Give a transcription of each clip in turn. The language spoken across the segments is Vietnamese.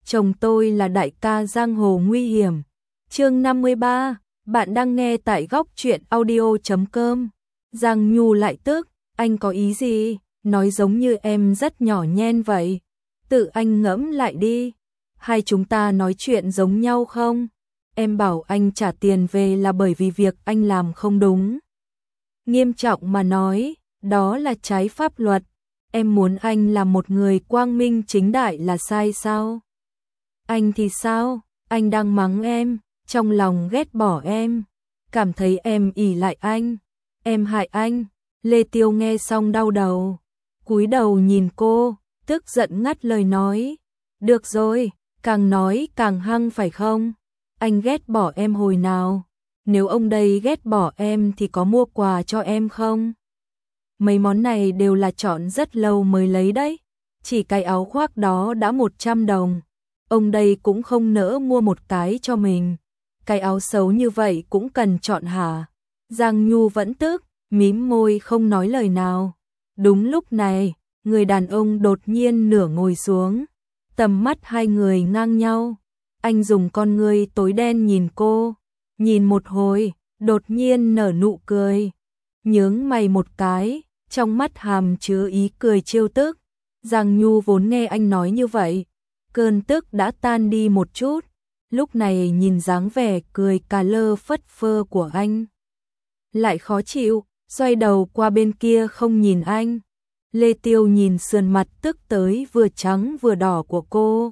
chồng tôi là đại ca giang hồ nguy hiểm. Chương 53, bạn đang nghe tại góc truyện audio.com. Giang Nhu lại tức, anh có ý gì? Nói giống như em rất nhỏ nhen vậy. Tự anh ngẫm lại đi. Hai chúng ta nói chuyện giống nhau không? Em bảo anh trả tiền về là bởi vì việc anh làm không đúng. Nghiêm trọng mà nói, đó là trái pháp luật. Em muốn anh là một người quang minh chính đại là sai sao? Anh thì sao? Anh đang mắng em, trong lòng ghét bỏ em, cảm thấy em ỷ lại anh, em hại anh. Lê Tiêu nghe xong đau đầu, cúi đầu nhìn cô, tức giận ngắt lời nói. Được rồi, càng nói càng hăng phải không? Anh ghét bỏ em hồi nào? Nếu ông đây ghét bỏ em thì có mua quà cho em không? Mấy món này đều là chọn rất lâu mới lấy đấy. Chỉ cái áo khoác đó đã 100 đồng. Ông đây cũng không nỡ mua một cái cho mình. Cái áo xấu như vậy cũng cần chọn hả? Giang Nhu vẫn tức, mím môi không nói lời nào. Đúng lúc này, người đàn ông đột nhiên nửa ngồi xuống. Tầm mắt hai người ngang nhau. Anh dùng con ngươi tối đen nhìn cô. Nhìn một hồi, đột nhiên nở nụ cười. Nhướng mày một cái, trong mắt hàm chứa ý cười trêu tức. Giang Nhu vốn nghe anh nói như vậy, cơn tức đã tan đi một chút. Lúc này nhìn dáng vẻ cười cà lơ phất phơ của anh, lại khó chịu, xoay đầu qua bên kia không nhìn anh. Lê Tiêu nhìn sườn mặt tức tới vừa trắng vừa đỏ của cô,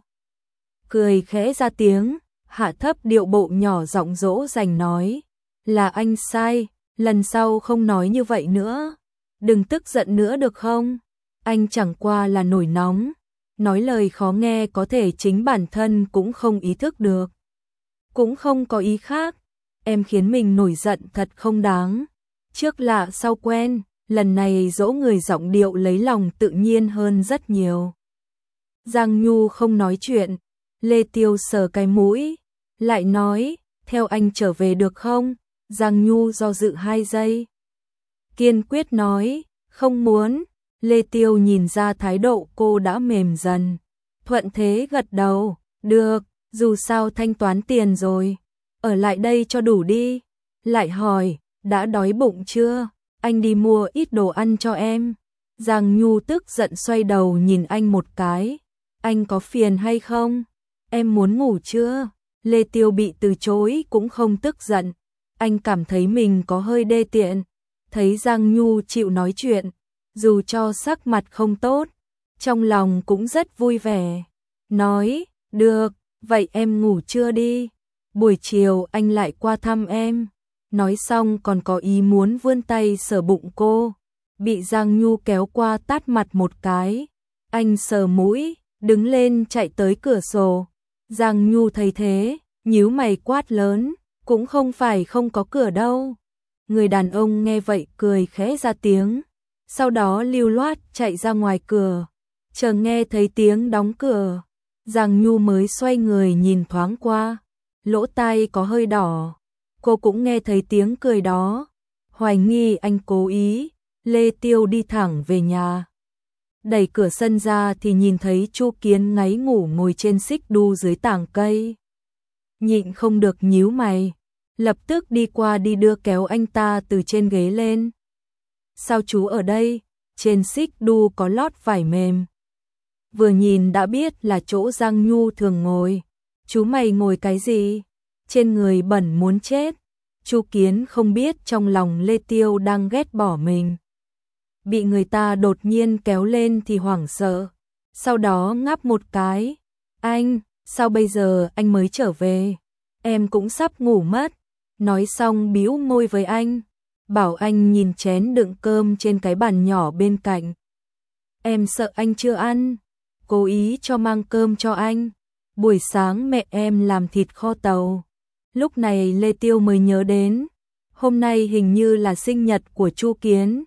cười khẽ ra tiếng, hạ thấp điệu bộ nhỏ giọng dỗ dành nói. Là anh sai, lần sau không nói như vậy nữa. Đừng tức giận nữa được không? Anh chẳng qua là nổi nóng, nói lời khó nghe có thể chính bản thân cũng không ý thức được. Cũng không có ý khác, em khiến mình nổi giận thật không đáng. Trước lạ sau quen, lần này dỗ người giọng điệu lấy lòng tự nhiên hơn rất nhiều. Giang Nhu không nói chuyện, Lê Tiêu sờ cái mũi, lại nói, theo anh trở về được không? Giang Nhu do dự 2 giây. Kiên quyết nói, không muốn. Lê Tiêu nhìn ra thái độ cô đã mềm dần. Thuận thế gật đầu, được, dù sao thanh toán tiền rồi. Ở lại đây cho đủ đi. Lại hỏi, đã đói bụng chưa? Anh đi mua ít đồ ăn cho em. Giang Nhu tức giận xoay đầu nhìn anh một cái. Anh có phiền hay không? Em muốn ngủ chưa? Lê Tiêu bị từ chối cũng không tức giận. Anh cảm thấy mình có hơi đê tiện. Thấy Giang Nhu chịu nói chuyện, dù cho sắc mặt không tốt, trong lòng cũng rất vui vẻ. Nói, được, vậy em ngủ trưa đi. Buổi chiều anh lại qua thăm em. Nói xong còn có ý muốn vươn tay sờ bụng cô. Bị Giang Nhu kéo qua tát mặt một cái. Anh sờ mũi, đứng lên chạy tới cửa sổ. Giang Nhu thấy thế, nhíu mày quát lớn, cũng không phải không có cửa đâu. Người đàn ông nghe vậy cười khẽ ra tiếng, sau đó lưu loát chạy ra ngoài cửa. Chờ nghe thấy tiếng đóng cửa, Giang Nhu mới xoay người nhìn thoáng qua, lỗ tai có hơi đỏ. Cô cũng nghe thấy tiếng cười đó, hoài nghi anh cố ý. Lê Tiêu đi thẳng về nhà. Đẩy cửa sân ra thì nhìn thấy Chu Kiến ngáy ngủ ngồi trên xích đu dưới tảng cây. Nhịn không được nhíu mày, lập tức đi qua đi đưa kéo anh ta từ trên ghế lên. Sao chú ở đây? Trên xích đu có lót vải mềm. Vừa nhìn đã biết là chỗ Giang Nhu thường ngồi. Chú mày ngồi cái gì? Trên người bẩn muốn chết. Chu Kiến không biết trong lòng Lê Tiêu đang ghét bỏ mình. Bị người ta đột nhiên kéo lên thì hoảng sợ. Sau đó ngáp một cái. Anh, sao bây giờ anh mới trở về? Em cũng sắp ngủ mất. Nói xong bĩu môi với anh, bảo anh nhìn chén đựng cơm trên cái bàn nhỏ bên cạnh. Em sợ anh chưa ăn, cố ý cho mang cơm cho anh. Buổi sáng mẹ em làm thịt kho tàu. Lúc này Lê Tiêu mới nhớ đến, hôm nay hình như là sinh nhật của Chu Kiến.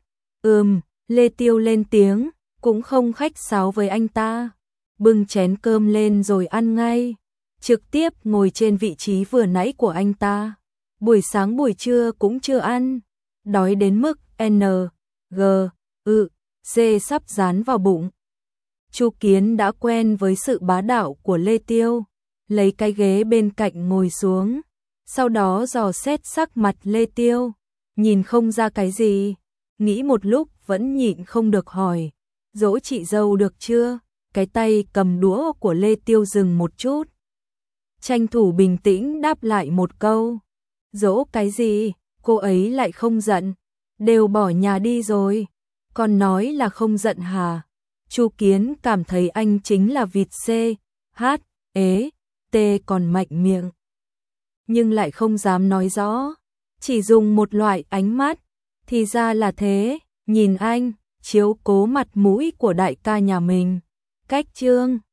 Lê Tiêu lên tiếng, cũng không khách sáo với anh ta. Bưng chén cơm lên rồi ăn ngay, trực tiếp ngồi trên vị trí vừa nãy của anh ta. Buổi sáng buổi trưa cũng chưa ăn, đói đến mức N, G, C sắp dán vào bụng. Chu Kiến đã quen với sự bá đạo của Lê Tiêu, lấy cái ghế bên cạnh ngồi xuống, sau đó dò xét sắc mặt Lê Tiêu, nhìn không ra cái gì, nghĩ một lúc vẫn nhịn không được hỏi, dỗ chị dâu được chưa? Cái tay cầm đũa của Lê Tiêu dừng một chút, tranh thủ bình tĩnh đáp lại một câu, dỗ cái gì, cô ấy lại không giận, đều bỏ nhà đi rồi, còn nói là không giận hả? Chu Kiến cảm thấy anh chính là vịt C-H-E-T còn mạnh miệng, nhưng lại không dám nói rõ, chỉ dùng một loại ánh mắt, thì ra là thế, nhìn anh, chiếu cố mặt mũi của đại ca nhà mình, cách trương.